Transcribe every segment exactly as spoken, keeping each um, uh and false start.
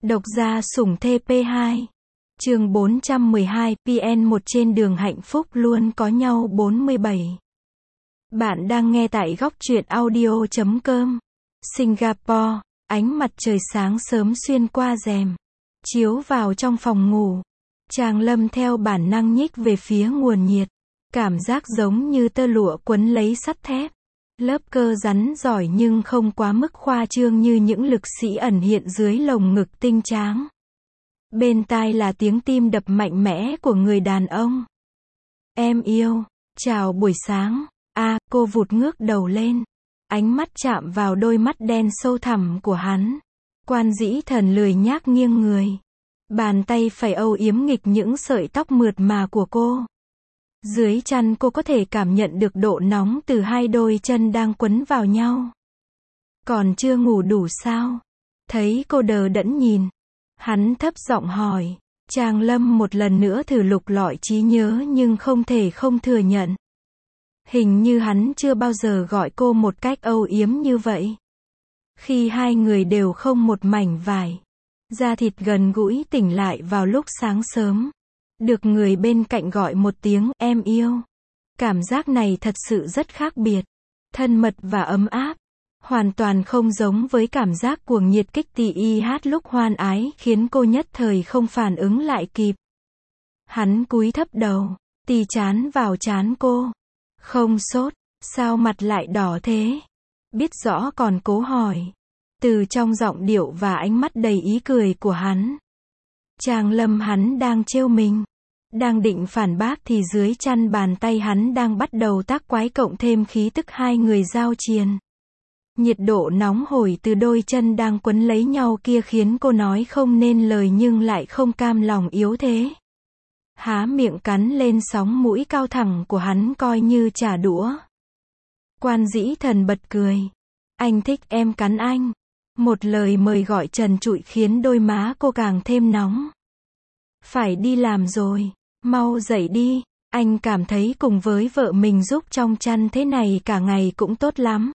Độc gia sủng thê pê hai. Chương bốn trăm mười hai, pê en một trên đường hạnh phúc luôn có nhau bốn mươi bảy. Bạn đang nghe tại góc truyện audio chấm com. Singapore, ánh mặt trời sáng sớm xuyên qua rèm, chiếu vào trong phòng ngủ. Trang Lâm theo bản năng nhích về phía nguồn nhiệt. Cảm giác giống như tơ lụa quấn lấy sắt thép. Lớp cơ rắn giỏi nhưng không quá mức khoa trương như những lực sĩ ẩn hiện dưới lồng ngực tinh tráng. Bên tai là tiếng tim đập mạnh mẽ của người đàn ông. Em yêu, chào buổi sáng. A, cô vụt ngước đầu lên. Ánh mắt chạm vào đôi mắt đen sâu thẳm của hắn. Quan Dĩ Thần lười nhác nghiêng người. Bàn tay phải âu yếm nghịch những sợi tóc mượt mà của cô. Dưới chăn cô có thể cảm nhận được độ nóng từ hai đôi chân đang quấn vào nhau. Còn chưa ngủ đủ sao? Thấy cô đờ đẫn nhìn. Hắn thấp giọng hỏi. Trang Lâm một lần nữa thử lục lọi trí nhớ nhưng không thể không thừa nhận. Hình như hắn chưa bao giờ gọi cô một cách âu yếm như vậy. Khi hai người đều không một mảnh vải. Da thịt gần gũi tỉnh lại vào lúc sáng sớm. Được người bên cạnh gọi một tiếng em yêu. Cảm giác này thật sự rất khác biệt. Thân mật và ấm áp. Hoàn toàn không giống với cảm giác cuồng nhiệt kích tỉ y hát lúc hoan ái khiến cô nhất thời không phản ứng lại kịp. Hắn cúi thấp đầu, tì chán vào trán cô. Không sốt, sao mặt lại đỏ thế? Biết rõ còn cố hỏi. Từ trong giọng điệu và ánh mắt đầy ý cười của hắn. Trang Lâm hắn đang trêu mình. Đang định phản bác thì dưới chăn bàn tay hắn đang bắt đầu tác quái cộng thêm khí tức hai người giao triền. Nhiệt độ nóng hổi từ đôi chân đang quấn lấy nhau kia khiến cô nói không nên lời nhưng lại không cam lòng yếu thế. Há miệng cắn lên sóng mũi cao thẳng của hắn coi như trả đũa. Quan Dĩ Thần bật cười. Anh thích em cắn anh. Một lời mời gọi trần trụi khiến đôi má cô càng thêm nóng. Phải đi làm rồi. Mau dậy đi. Anh cảm thấy cùng với vợ mình giúp trong chăn thế này cả ngày cũng tốt lắm.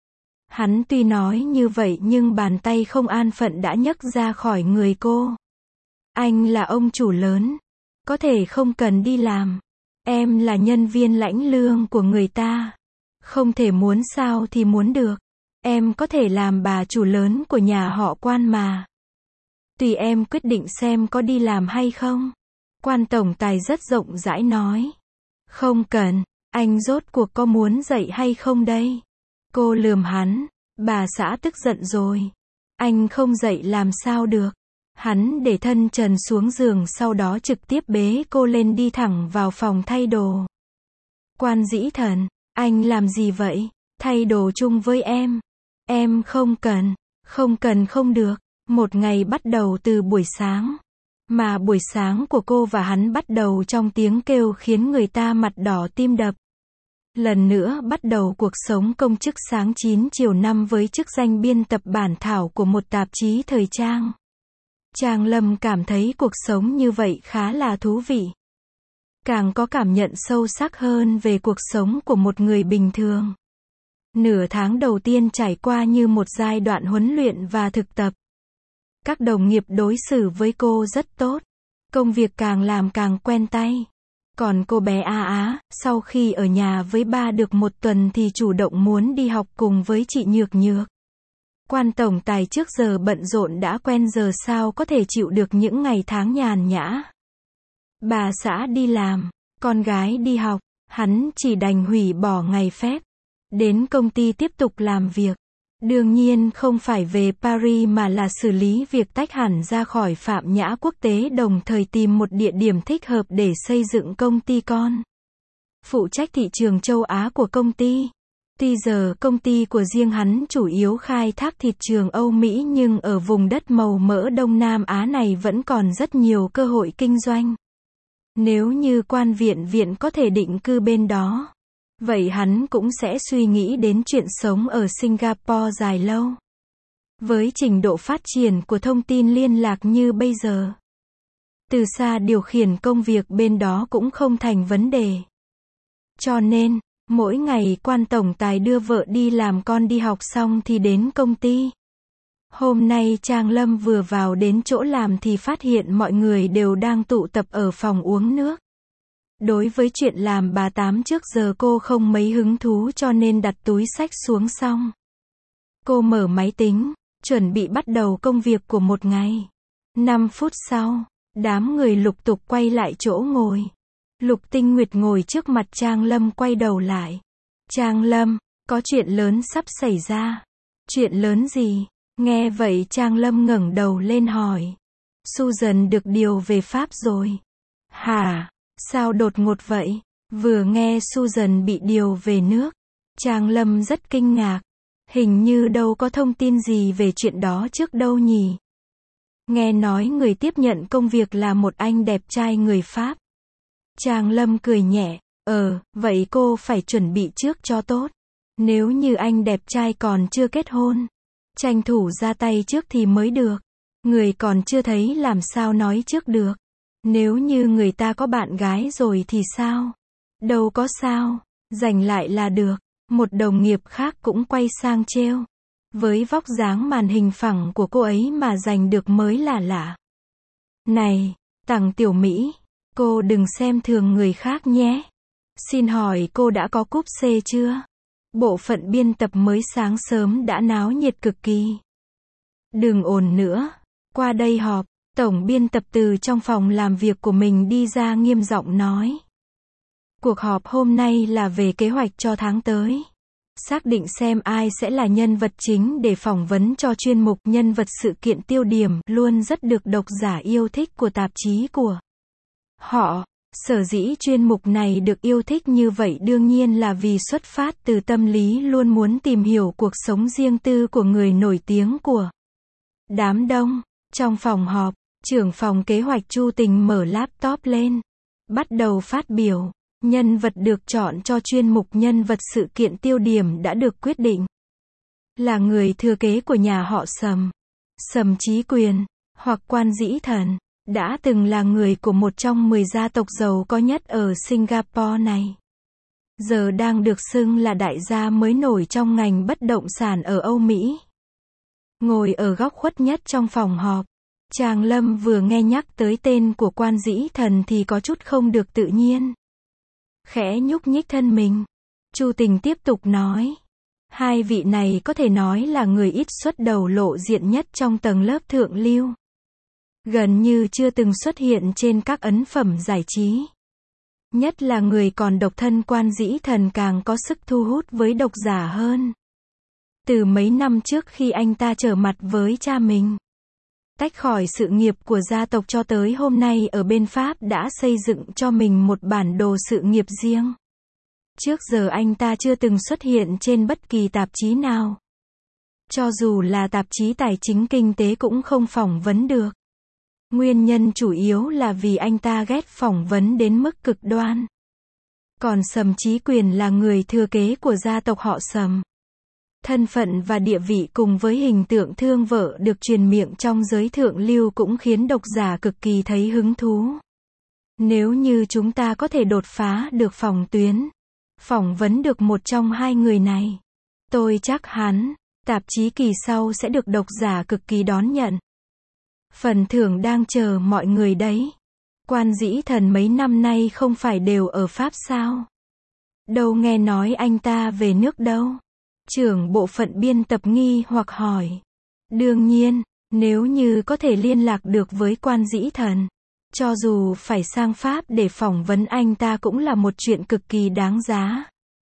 Hắn tuy nói như vậy nhưng bàn tay không an phận đã nhấc ra khỏi người cô. Anh là ông chủ lớn. Có thể không cần đi làm. Em là nhân viên lãnh lương của người ta. Không thể muốn sao thì muốn được. Em có thể làm bà chủ lớn của nhà họ Quan mà. Tùy em quyết định xem có đi làm hay không. Quan tổng tài rất rộng rãi nói. Không cần, anh rốt cuộc có muốn dậy hay không đây? Cô lườm hắn. Bà xã tức giận rồi. Anh không dậy làm sao được. Hắn để thân trần xuống giường sau đó trực tiếp bế cô lên đi thẳng vào phòng thay đồ. Quan Dĩ Thần, anh làm gì vậy? Thay đồ chung với em. Em không cần. Không cần không được. Một ngày bắt đầu từ buổi sáng. Mà buổi sáng của cô và hắn bắt đầu trong tiếng kêu khiến người ta mặt đỏ tim đập. Lần nữa bắt đầu cuộc sống công chức sáng chín chiều năm với chức danh biên tập bản thảo của một tạp chí thời trang. Trang Lâm cảm thấy cuộc sống như vậy khá là thú vị. Càng có cảm nhận sâu sắc hơn về cuộc sống của một người bình thường. Nửa tháng đầu tiên trải qua như một giai đoạn huấn luyện và thực tập. Các đồng nghiệp đối xử với cô rất tốt. Công việc càng làm càng quen tay. Còn cô bé A Á, sau khi ở nhà với ba được một tuần thì chủ động muốn đi học cùng với chị Nhược Nhược. Quan tổng tài trước giờ bận rộn đã quen giờ sao có thể chịu được những ngày tháng nhàn nhã. Bà xã đi làm, con gái đi học, hắn chỉ đành hủy bỏ ngày phép. Đến công ty tiếp tục làm việc. Đương nhiên không phải về Paris mà là xử lý việc tách hẳn ra khỏi Phạm Nhã Quốc tế đồng thời tìm một địa điểm thích hợp để xây dựng công ty con. Phụ trách thị trường châu Á của công ty. Tuy giờ công ty của riêng hắn chủ yếu khai thác thị trường Âu Mỹ nhưng ở vùng đất màu mỡ Đông Nam Á này vẫn còn rất nhiều cơ hội kinh doanh. Nếu như quan viện viện có thể định cư bên đó. Vậy hắn cũng sẽ suy nghĩ đến chuyện sống ở Singapore dài lâu. Với trình độ phát triển của thông tin liên lạc như bây giờ. Từ xa điều khiển công việc bên đó cũng không thành vấn đề. Cho nên, mỗi ngày quan tổng tài đưa vợ đi làm con đi học xong thì đến công ty. Hôm nay Trang Lâm vừa vào đến chỗ làm thì phát hiện mọi người đều đang tụ tập ở phòng uống nước. Đối với chuyện làm bà tám trước giờ cô không mấy hứng thú cho nên đặt túi xách xuống xong. Cô mở máy tính, chuẩn bị bắt đầu công việc của một ngày. năm phút sau, đám người lục tục quay lại chỗ ngồi. Lục Tinh Nguyệt ngồi trước mặt Trang Lâm quay đầu lại. Trang Lâm, có chuyện lớn sắp xảy ra. Chuyện lớn gì? Nghe vậy Trang Lâm ngẩng đầu lên hỏi. Susan được điều về Pháp rồi. Hả? Sao đột ngột vậy? Vừa nghe Susan bị điều về nước, Trang Lâm rất kinh ngạc. Hình như đâu có thông tin gì về chuyện đó trước đâu nhỉ? Nghe nói người tiếp nhận công việc là một anh đẹp trai người Pháp. Trang Lâm cười nhẹ, ờ, vậy cô phải chuẩn bị trước cho tốt. Nếu như anh đẹp trai còn chưa kết hôn, tranh thủ ra tay trước thì mới được. Người còn chưa thấy làm sao nói trước được. Nếu như người ta có bạn gái rồi thì sao? Đâu có sao, giành lại là được. Một đồng nghiệp khác cũng quay sang trêu. Với vóc dáng màn hình phẳng của cô ấy mà giành được mới là lạ. Này, Tằng Tiểu Mỹ, cô đừng xem thường người khác nhé. Xin hỏi cô đã có cúp C chưa? Bộ phận biên tập mới sáng sớm đã náo nhiệt cực kỳ. Đừng ồn nữa, qua đây họp. Tổng biên tập từ trong phòng làm việc của mình đi ra nghiêm giọng nói. Cuộc họp hôm nay là về kế hoạch cho tháng tới. Xác định xem ai sẽ là nhân vật chính để phỏng vấn cho chuyên mục nhân vật sự kiện tiêu điểm luôn rất được độc giả yêu thích của tạp chí của họ. Sở dĩ chuyên mục này được yêu thích như vậy đương nhiên là vì xuất phát từ tâm lý luôn muốn tìm hiểu cuộc sống riêng tư của người nổi tiếng của đám đông. Trong phòng họp, trưởng phòng kế hoạch Chu Tình mở laptop lên, bắt đầu phát biểu. Nhân vật được chọn cho chuyên mục nhân vật sự kiện tiêu điểm đã được quyết định. Là người thừa kế của nhà họ Sầm. Sầm Chí Quyền, hoặc Quan Dĩ Thần, đã từng là người của một trong mười gia tộc giàu có nhất ở Singapore này. Giờ đang được xưng là đại gia mới nổi trong ngành bất động sản ở Âu Mỹ. Ngồi ở góc khuất nhất trong phòng họp, Trang Lâm vừa nghe nhắc tới tên của Quan Dĩ Thần thì có chút không được tự nhiên. Khẽ nhúc nhích thân mình. Chu Tình tiếp tục nói. Hai vị này có thể nói là người ít xuất đầu lộ diện nhất trong tầng lớp thượng lưu. Gần như chưa từng xuất hiện trên các ấn phẩm giải trí. Nhất là người còn độc thân Quan Dĩ Thần càng có sức thu hút với độc giả hơn. Từ mấy năm trước khi anh ta trở mặt với cha mình, tách khỏi sự nghiệp của gia tộc cho tới hôm nay ở bên Pháp đã xây dựng cho mình một bản đồ sự nghiệp riêng. Trước giờ anh ta chưa từng xuất hiện trên bất kỳ tạp chí nào. Cho dù là tạp chí tài chính kinh tế cũng không phỏng vấn được. Nguyên nhân chủ yếu là vì anh ta ghét phỏng vấn đến mức cực đoan. Còn Sầm Chí Quyền là người thừa kế của gia tộc họ Sầm. Thân phận và địa vị cùng với hình tượng thương vợ được truyền miệng trong giới thượng lưu cũng khiến độc giả cực kỳ thấy hứng thú. Nếu như chúng ta có thể đột phá được phòng tuyến, phỏng vấn được một trong hai người này, tôi chắc hắn, tạp chí kỳ sau sẽ được độc giả cực kỳ đón nhận. Phần thưởng đang chờ mọi người đấy. Quan Dĩ Thần mấy năm nay không phải đều ở Pháp sao? Đâu nghe nói anh ta về nước đâu. Trưởng bộ phận biên tập nghi hoặc hỏi. Đương nhiên, nếu như có thể liên lạc được với Quan Dĩ Thần, cho dù phải sang Pháp để phỏng vấn anh ta cũng là một chuyện cực kỳ đáng giá.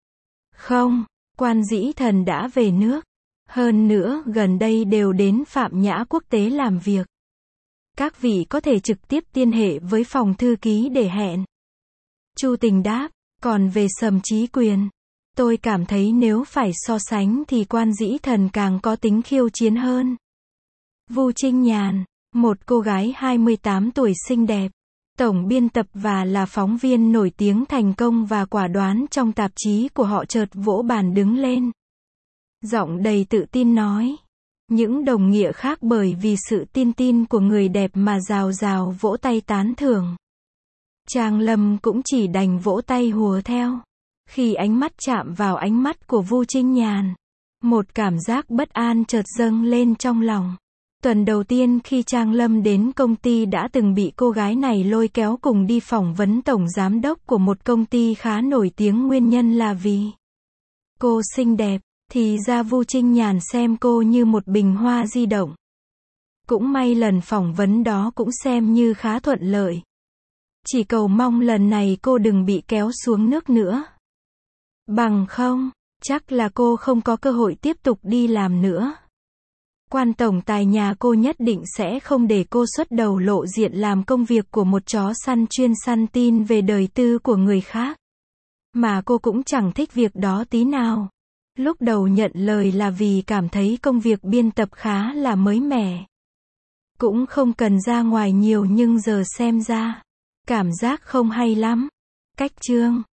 Không, Quan Dĩ Thần đã về nước. Hơn nữa, gần đây đều đến Phạm Nhã Quốc tế làm việc. Các vị có thể trực tiếp liên hệ với phòng thư ký để hẹn. Chu Tình đáp, còn về Sầm Chí Quyền, tôi cảm thấy nếu phải so sánh thì Quan Dĩ Thần càng có tính khiêu chiến hơn. Vu Trinh Nhàn, một cô gái hai mươi tám tuổi xinh đẹp, tổng biên tập và là phóng viên nổi tiếng thành công và quả đoán trong tạp chí của họ chợt vỗ bàn đứng lên. Giọng đầy tự tin nói. Những đồng nghiệp khác bởi vì sự tin tin của người đẹp mà rào rào vỗ tay tán thưởng. Trang Lâm cũng chỉ đành vỗ tay hùa theo. Khi ánh mắt chạm vào ánh mắt của Vu Trinh Nhàn, Một cảm giác bất an chợt dâng lên trong lòng. Tuần đầu tiên khi Trang Lâm đến công ty đã từng bị cô gái này lôi kéo cùng đi phỏng vấn tổng giám đốc của một công ty khá nổi tiếng, nguyên nhân là vì cô xinh đẹp. Thì ra Vu Trinh Nhàn xem cô như một bình hoa di động. Cũng may lần phỏng vấn đó cũng xem như khá thuận lợi. Chỉ cầu mong lần này cô đừng bị kéo xuống nước nữa. Bằng không, chắc là cô không có cơ hội tiếp tục đi làm nữa. Quan tổng tài nhà cô nhất định sẽ không để cô xuất đầu lộ diện làm công việc của một chó săn chuyên săn tin về đời tư của người khác. Mà cô cũng chẳng thích việc đó tí nào. Lúc đầu nhận lời là vì cảm thấy công việc biên tập khá là mới mẻ. Cũng không cần ra ngoài nhiều, nhưng giờ xem ra, cảm giác không hay lắm. Cách chương